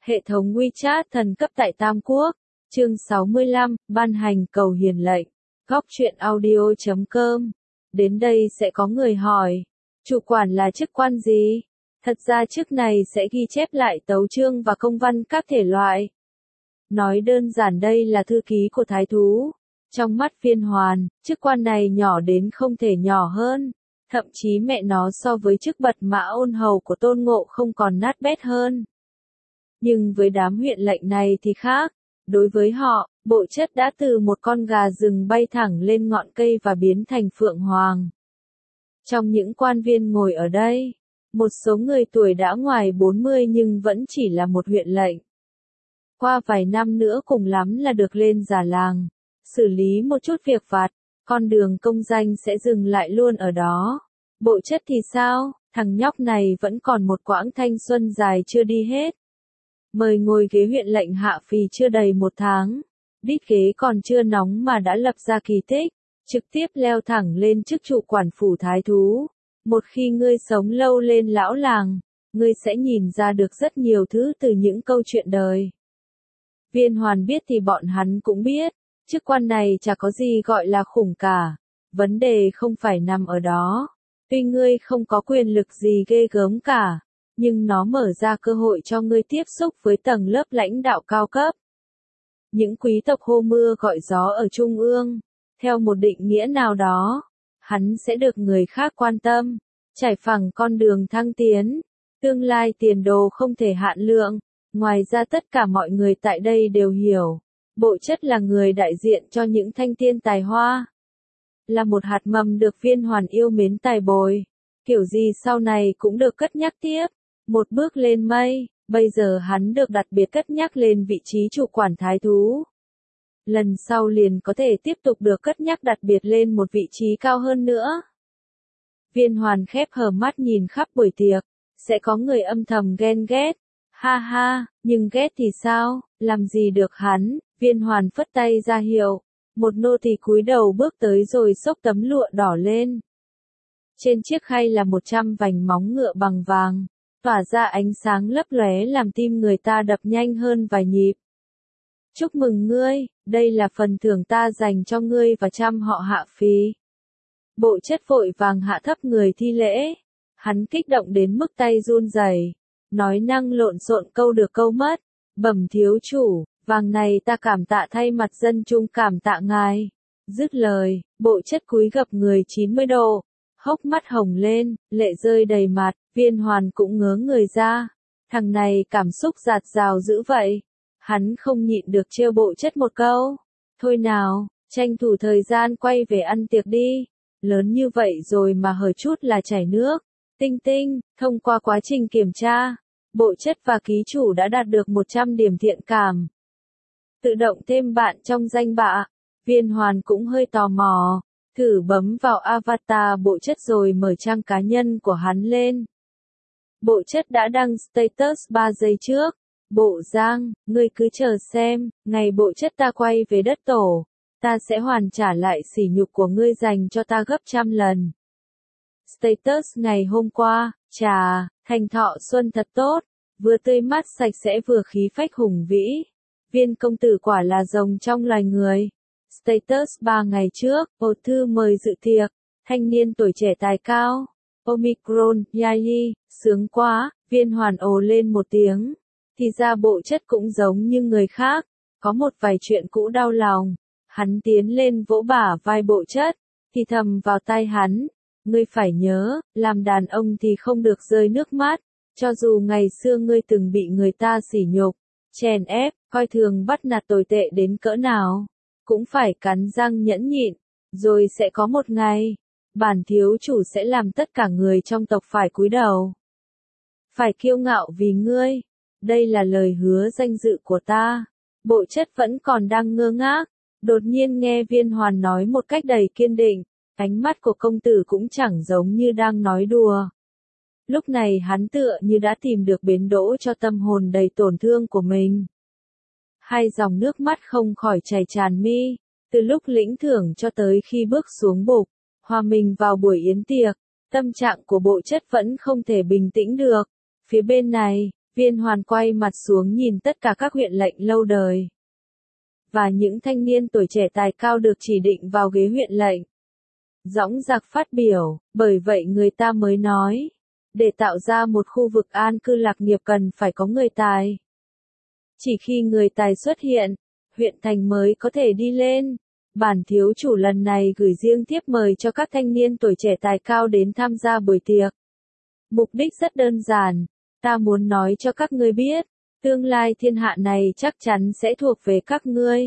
Hệ thống WeChat thần cấp tại Tam Quốc, chương 65, ban hành cầu hiền lệnh, góc truyện audio.com. Đến đây sẽ có người hỏi, chủ quản là chức quan gì? Thật ra chức này sẽ ghi chép lại tấu chương và công văn các thể loại. Nói đơn giản đây là thư ký của thái thú. Trong mắt Viên Hoàn, chức quan này nhỏ đến không thể nhỏ hơn. Thậm chí mẹ nó so với chức bật mã ôn hầu của Tôn Ngộ không còn nát bét hơn. Nhưng với đám huyện lệnh này thì khác. Đối với họ, Bộ Chất đã từ một con gà rừng bay thẳng lên ngọn cây và biến thành Phượng Hoàng. Trong những quan viên ngồi ở đây, một số người tuổi đã ngoài 40 nhưng vẫn chỉ là một huyện lệnh. Qua vài năm nữa cùng lắm là được lên già làng, xử lý một chút việc vặt, con đường công danh sẽ dừng lại luôn ở đó. Bộ Chất thì sao? Thằng nhóc này vẫn còn một quãng thanh xuân dài chưa đi hết. Mời ngồi ghế huyện lệnh hạ phì chưa đầy một tháng. Đít ghế còn chưa nóng mà đã lập ra kỳ tích, trực tiếp leo thẳng lên chức chủ quản phủ thái thú. Một khi ngươi sống lâu lên lão làng, ngươi sẽ nhìn ra được rất nhiều thứ từ những câu chuyện đời. Viên Hoàn biết thì bọn hắn cũng biết, chức quan này chả có gì gọi là khủng cả. Vấn đề không phải nằm ở đó. Tuy ngươi không có quyền lực gì ghê gớm cả, nhưng nó mở ra cơ hội cho ngươi tiếp xúc với tầng lớp lãnh đạo cao cấp. Những quý tộc hô mưa gọi gió ở Trung ương, theo một định nghĩa nào đó, hắn sẽ được người khác quan tâm, trải phẳng con đường thăng tiến, tương lai tiền đồ không thể hạn lượng. Ngoài ra tất cả mọi người tại đây đều hiểu, Bộ Chất là người đại diện cho những thanh thiên tài hoa. Là một hạt mầm được Viên Hoàn yêu mến tài bồi, kiểu gì sau này cũng được cất nhắc tiếp, một bước lên mây, bây giờ hắn được đặc biệt cất nhắc lên vị trí chủ quản thái thú. Lần sau liền có thể tiếp tục được cất nhắc đặc biệt lên một vị trí cao hơn nữa. Viên Hoàn khép hờ mắt nhìn khắp buổi tiệc, sẽ có người âm thầm ghen ghét. Ha ha, nhưng ghét thì sao, làm gì được hắn? Viên Hoàn phất tay ra hiệu. Một nô tỳ cúi đầu bước tới rồi xốc tấm lụa đỏ lên. Trên chiếc khay là 100 vành móng ngựa bằng vàng, tỏa ra ánh sáng lấp lóe làm tim người ta đập nhanh hơn vài nhịp. Chúc mừng ngươi, đây là phần thưởng ta dành cho ngươi và trăm họ Hạ Phì. Bộ Chất vội vàng hạ thấp người thi lễ. Hắn kích động đến mức tay run rẩy, nói năng lộn xộn câu được câu mất. Bẩm thiếu chủ, vàng này ta cảm tạ thay mặt dân chúng cảm tạ ngài. Dứt lời, Bộ Chất cúi gập người 90 độ, hốc mắt hồng lên, lệ rơi đầy mặt. Viên Hoàn cũng ngớ người ra. Thằng này cảm xúc dạt dào dữ vậy. Hắn không nhịn được trêu Bộ Chất một câu. Thôi nào, tranh thủ thời gian quay về ăn tiệc đi. Lớn như vậy rồi mà hở chút là chảy nước. Tinh tinh, thông qua quá trình kiểm tra, Bộ Chất và ký chủ đã đạt được 100 điểm thiện cảm. Tự động thêm bạn trong danh bạ. Viên Hoàn cũng hơi tò mò, thử bấm vào avatar Bộ Chất rồi mở trang cá nhân của hắn lên. Bộ Chất đã đăng status 3 giây trước. Bộ Giang, ngươi cứ chờ xem, ngày Bộ Chất ta quay về đất tổ, ta sẽ hoàn trả lại sỉ nhục của ngươi dành cho ta gấp trăm lần. Status ngày hôm qua, chà, thành thọ xuân thật tốt, vừa tươi mát sạch sẽ vừa khí phách hùng vĩ. Viên công tử quả là rồng trong loài người. Status 3 ngày trước, hộp thư mời dự tiệc, thanh niên tuổi trẻ tài cao. Omicron, yai, sướng quá, Viên Hoàn ồ lên một tiếng. Thì ra Bộ Chất cũng giống như người khác, có một vài chuyện cũ đau lòng. Hắn tiến lên vỗ bả vai Bộ Chất, thì thầm vào tai hắn. Ngươi phải nhớ, làm đàn ông thì không được rơi nước mắt, cho dù ngày xưa ngươi từng bị người ta sỉ nhục, chèn ép, coi thường bắt nạt tồi tệ đến cỡ nào, cũng phải cắn răng nhẫn nhịn, rồi sẽ có một ngày, bản thiếu chủ sẽ làm tất cả người trong tộc phải cúi đầu. Phải kiêu ngạo vì ngươi, đây là lời hứa danh dự của ta. Bộ Chất vẫn còn đang ngơ ngác, đột nhiên nghe Viên Hoàn nói một cách đầy kiên định. Ánh mắt của công tử cũng chẳng giống như đang nói đùa. Lúc này hắn tựa như đã tìm được bến đỗ cho tâm hồn đầy tổn thương của mình. Hai dòng nước mắt không khỏi chảy tràn mi, từ lúc lĩnh thưởng cho tới khi bước xuống bục, hòa mình vào buổi yến tiệc, tâm trạng của Bộ Chất vẫn không thể bình tĩnh được. Phía bên này, Viên Hoàn quay mặt xuống nhìn tất cả các huyện lệnh lâu đời. Và những thanh niên tuổi trẻ tài cao được chỉ định vào ghế huyện lệnh. Dõng dạc phát biểu, bởi vậy người ta mới nói, để tạo ra một khu vực an cư lạc nghiệp cần phải có người tài. Chỉ khi người tài xuất hiện, huyện thành mới có thể đi lên. Bản thiếu chủ lần này gửi riêng thiếp mời cho các thanh niên tuổi trẻ tài cao đến tham gia buổi tiệc. Mục đích rất đơn giản, ta muốn nói cho các ngươi biết, tương lai thiên hạ này chắc chắn sẽ thuộc về các ngươi.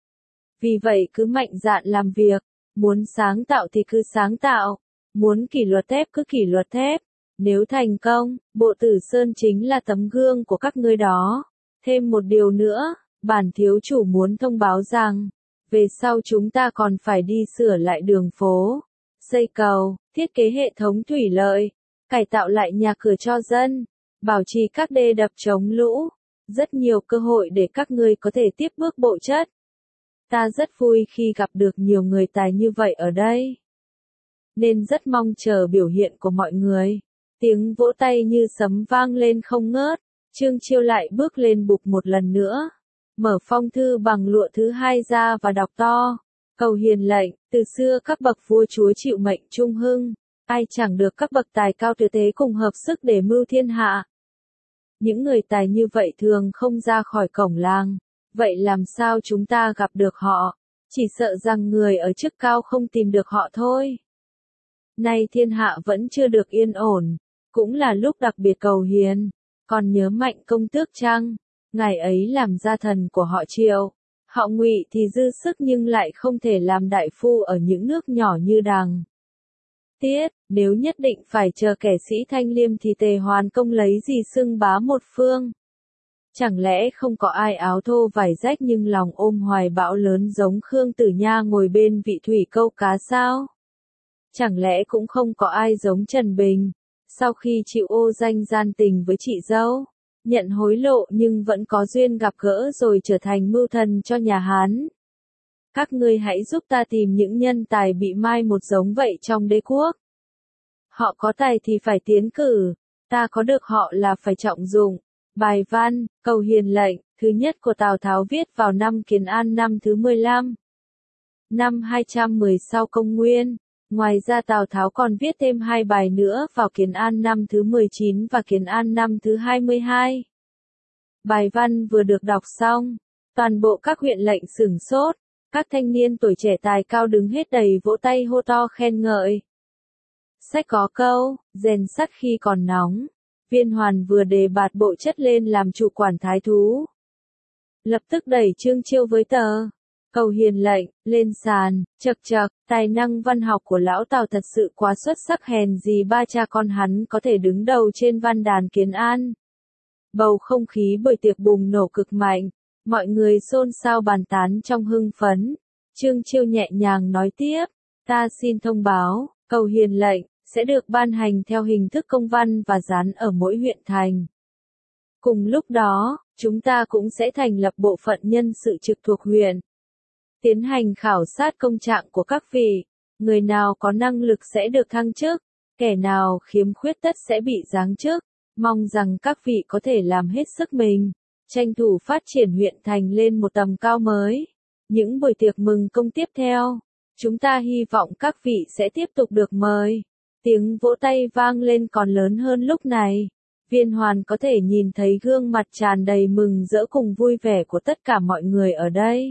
Vì vậy cứ mạnh dạn làm việc, muốn sáng tạo thì cứ sáng tạo, muốn kỷ luật thép cứ kỷ luật thép. Nếu thành công, Bộ Tử Sơn chính là tấm gương của các ngươi đó. Thêm một điều nữa, bản thiếu chủ muốn thông báo rằng, về sau chúng ta còn phải đi sửa lại đường phố, xây cầu, thiết kế hệ thống thủy lợi, cải tạo lại nhà cửa cho dân, bảo trì các đê đập chống lũ, rất nhiều cơ hội để các ngươi có thể tiếp bước bộ chất. Ta rất vui khi gặp được nhiều người tài như vậy ở đây. Nên rất mong chờ biểu hiện của mọi người. Tiếng vỗ tay như sấm vang lên không ngớt. Trương Chiêu lại bước lên bục một lần nữa. Mở phong thư bằng lụa thứ hai ra và đọc to. Cầu hiền lệnh, từ xưa các bậc vua chúa chịu mệnh trung hưng. Ai chẳng được các bậc tài cao tuyệt thế cùng hợp sức để mưu thiên hạ. Những người tài như vậy thường không ra khỏi cổng làng. Vậy làm sao chúng ta gặp được họ? Chỉ sợ rằng người ở chức cao không tìm được họ thôi. Nay thiên hạ vẫn chưa được yên ổn, cũng là lúc đặc biệt cầu hiền. Còn nhớ Mạnh công tước chăng? Ngài ấy làm gia thần của họ Triệu. Họ Ngụy thì dư sức nhưng lại không thể làm đại phu ở những nước nhỏ như Đằng Tiết. Nếu nhất định phải chờ kẻ sĩ Thanh Liêm thì Tề Hoàn Công lấy gì xưng bá một phương? Chẳng lẽ không có ai áo thô vải rách nhưng lòng ôm hoài bão lớn giống Khương Tử Nha ngồi bên vị thủy câu cá sao? Chẳng lẽ cũng không có ai giống Trần Bình, sau khi chịu ô danh gian tình với chị dâu, nhận hối lộ nhưng vẫn có duyên gặp gỡ rồi trở thành mưu thần cho nhà Hán. Các ngươi hãy giúp ta tìm những nhân tài bị mai một giống vậy trong đế quốc. Họ có tài thì phải tiến cử, ta có được họ là phải trọng dụng. Bài văn, cầu hiền lệnh, thứ nhất của Tào Tháo viết vào năm Kiến An năm thứ 15. Năm 210 sau công nguyên. Ngoài ra Tào Tháo còn viết thêm 2 bài nữa vào Kiến An năm thứ 19 và Kiến An năm thứ 22. Bài văn vừa được đọc xong, toàn bộ các huyện lệnh sửng sốt, các thanh niên tuổi trẻ tài cao đứng hết đầy vỗ tay hô to khen ngợi. Sách có câu, rèn sắt khi còn nóng. Viên Hoàn vừa đề bạt bộ chất lên làm chủ quản thái thú. Lập tức đẩy Trương Chiêu với tờ cầu hiền lệnh lên sàn, chậc chậc, tài năng văn học của lão Tào thật sự quá xuất sắc, hèn gì ba cha con hắn có thể đứng đầu trên văn đàn Kiến An. Bầu không khí buổi tiệc bùng nổ cực mạnh, mọi người xôn xao bàn tán trong hưng phấn. Trương Chiêu nhẹ nhàng nói tiếp, ta xin thông báo, cầu hiền lệnh sẽ được ban hành theo hình thức công văn và dán ở mỗi huyện thành. Cùng lúc đó, chúng ta cũng sẽ thành lập bộ phận nhân sự trực thuộc huyện. Tiến hành khảo sát công trạng của các vị, người nào có năng lực sẽ được thăng chức, kẻ nào khiếm khuyết tất sẽ bị giáng chức. Mong rằng các vị có thể làm hết sức mình, tranh thủ phát triển huyện thành lên một tầm cao mới. Những buổi tiệc mừng công tiếp theo, chúng ta hy vọng các vị sẽ tiếp tục được mời. Tiếng vỗ tay vang lên còn lớn hơn lúc này. Viên Hoàn có thể nhìn thấy gương mặt tràn đầy mừng rỡ cùng vui vẻ của tất cả mọi người ở đây.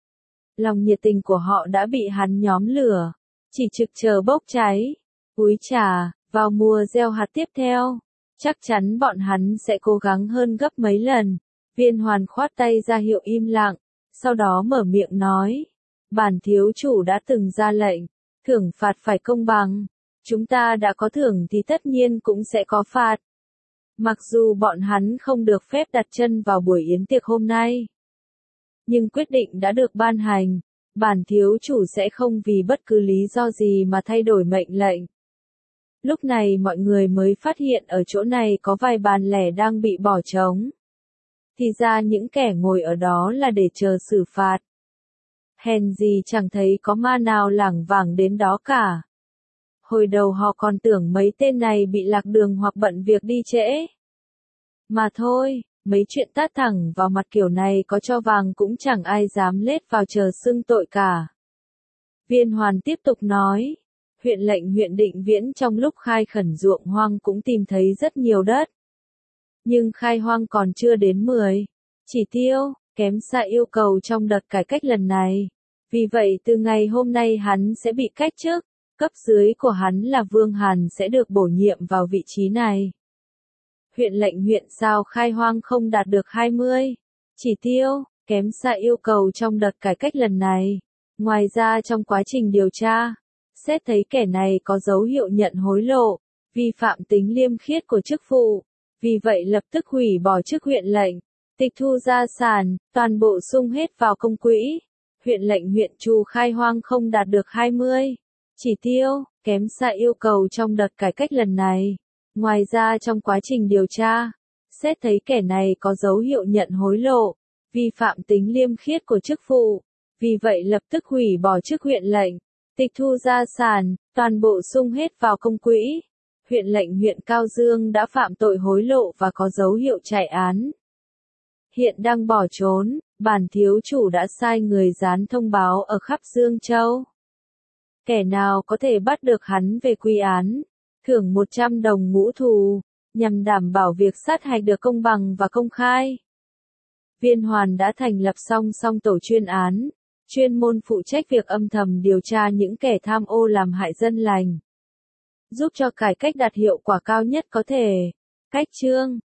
Lòng nhiệt tình của họ đã bị hắn nhóm lửa, chỉ trực chờ bốc cháy. Úi trà, vào mùa gieo hạt tiếp theo, chắc chắn bọn hắn sẽ cố gắng hơn gấp mấy lần. Viên Hoàn khoát tay ra hiệu im lặng, sau đó mở miệng nói. Bản thiếu chủ đã từng ra lệnh, thưởng phạt phải công bằng. Chúng ta đã có thưởng thì tất nhiên cũng sẽ có phạt. Mặc dù bọn hắn không được phép đặt chân vào buổi yến tiệc hôm nay, nhưng quyết định đã được ban hành, bản thiếu chủ sẽ không vì bất cứ lý do gì mà thay đổi mệnh lệnh. Lúc này mọi người mới phát hiện ở chỗ này có vài bàn lẻ đang bị bỏ trống. Thì ra những kẻ ngồi ở đó là để chờ xử phạt. Hèn gì chẳng thấy có ma nào lảng vảng đến đó cả. Hồi đầu họ còn tưởng mấy tên này bị lạc đường hoặc bận việc đi trễ. mà thôi, mấy chuyện tát thẳng vào mặt kiểu này có cho vàng cũng chẳng ai dám lết vào chờ xưng tội cả. Viên Hoàn tiếp tục nói, huyện lệnh huyện Định Viễn trong lúc khai khẩn ruộng hoang cũng tìm thấy rất nhiều đất. Nhưng khai hoang còn chưa đến 10 chỉ tiêu, kém xa yêu cầu trong đợt cải cách lần này. Vì vậy từ ngày hôm nay hắn sẽ bị cách chức, cấp dưới của hắn là Vương Hàn sẽ được bổ nhiệm vào vị trí này. Huyện lệnh huyện sao khai hoang không đạt được 20 chỉ tiêu, kém xa yêu cầu trong đợt cải cách lần này. Ngoài ra trong quá trình điều tra, xét thấy kẻ này có dấu hiệu nhận hối lộ, vi phạm tính liêm khiết của chức vụ, vì vậy lập tức hủy bỏ chức huyện lệnh, tịch thu gia sản, toàn bộ sung hết vào công quỹ. Huyện lệnh huyện Chu khai hoang không đạt được 20 chỉ tiêu, kém xa yêu cầu trong đợt cải cách lần này. Ngoài ra trong quá trình điều tra, xét thấy kẻ này có dấu hiệu nhận hối lộ, vi phạm tính liêm khiết của chức vụ, vì vậy lập tức hủy bỏ chức huyện lệnh, tịch thu gia sản, toàn bộ sung hết vào công quỹ. Huyện lệnh huyện Cao Dương đã phạm tội hối lộ và có dấu hiệu chạy án. Hiện đang bỏ trốn, bản thiếu chủ đã sai người dán thông báo ở khắp Dương Châu. Kẻ nào có thể bắt được hắn về quy án, thưởng 100 đồng ngũ thù, nhằm đảm bảo việc sát hạch được công bằng và công khai. Viên Hoàn đã thành lập song tổ chuyên án, chuyên môn phụ trách việc âm thầm điều tra những kẻ tham ô làm hại dân lành, giúp cho cải cách đạt hiệu quả cao nhất có thể. Cách chương